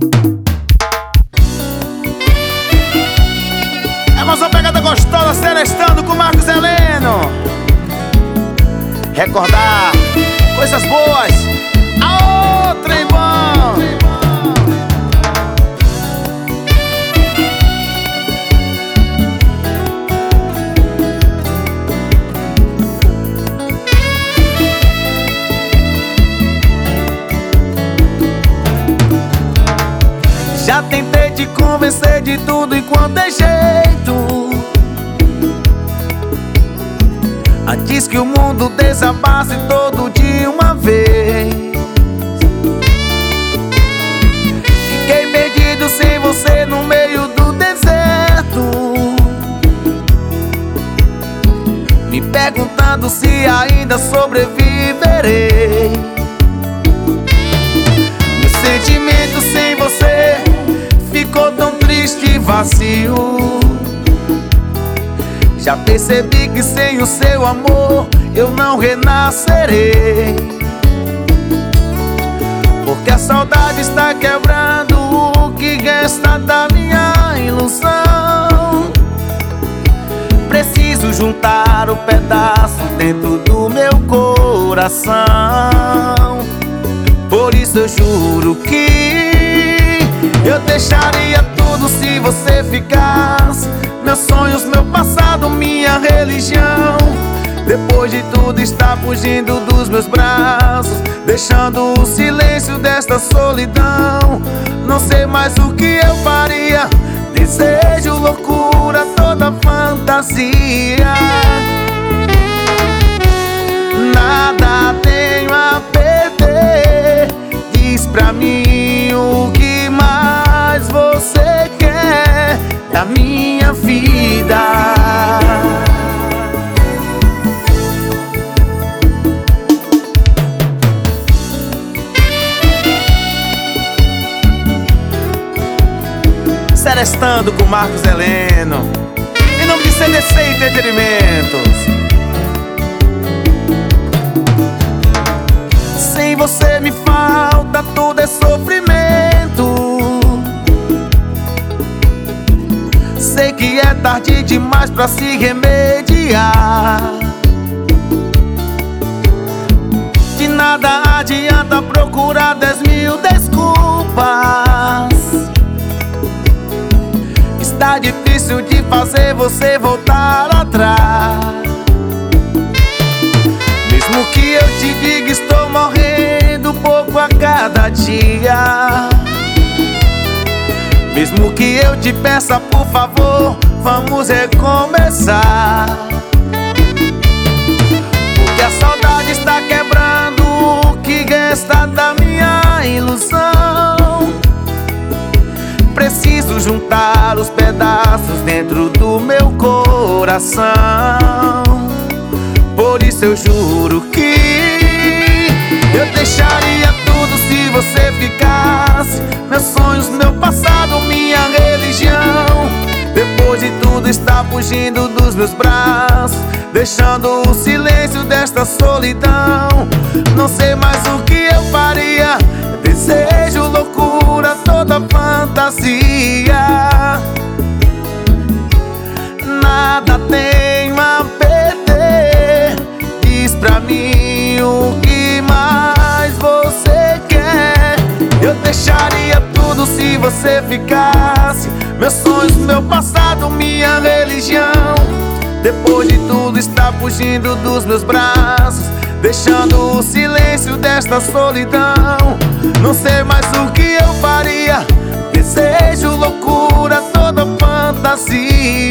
É mais uma pegada gostosa, Celestando com Marcos Heleno. Recordar coisas boas. Aô, trem bom. Já tentei te convencer de tudo enquanto é jeito. Antes que o mundo desabasse todo de uma vez. Fiquei perdido sem você no meio do deserto, me perguntando se ainda sobreviverei. Meu sentimento sem você ficou tão triste e vazio. Já percebi que sem o seu amor eu não renascerei, porque a saudade está quebrando o que resta da minha ilusão. Preciso juntar o pedaço dentro do meu coração. Por isso eu juro que eu deixaria tudo se você ficasse. Meus sonhos, meu passado, minha religião. Depois de tudo está fugindo dos meus braços, deixando o silêncio desta solidão. Não sei mais o que eu faria. Desejo, loucura, toda fantasia. Nada tenho a perder. Diz pra mim o que mais você quer da minha vida. Celestando com Marcos Heleno, em nome de CDC Entretenimentos. Sem você me falta, tudo é sofrimento. Sei que é tarde demais pra se remediar. De nada adianta procurar 10.000 desculpas. Está difícil de fazer você voltar atrás. Mesmo que eu te diga, estou morrendo pouco a cada dia. Mesmo que eu te peça, por favor, vamos recomeçar. Porque a saudade está quebrando o que resta da minha ilusão. Preciso juntar os pedaços dentro do meu coração. Por isso eu juro que eu deixaria tudo se você ficasse. Meus sonhos, meu passado, minha religião. Depois de tudo está fugindo dos meus braços, deixando o silêncio desta solidão. Não sei mais o que eu faria. Desejo, loucura, toda fantasia. Nada tenho a perder. Diz pra mim o que mais você quer. Eu deixaria tudo se você ficasse. Meus sonhos, meu passado, minha religião. Depois de tudo está fugindo dos meus braços, deixando o silêncio desta solidão. Não sei mais o que eu faria. Desejo, loucura, toda fantasia.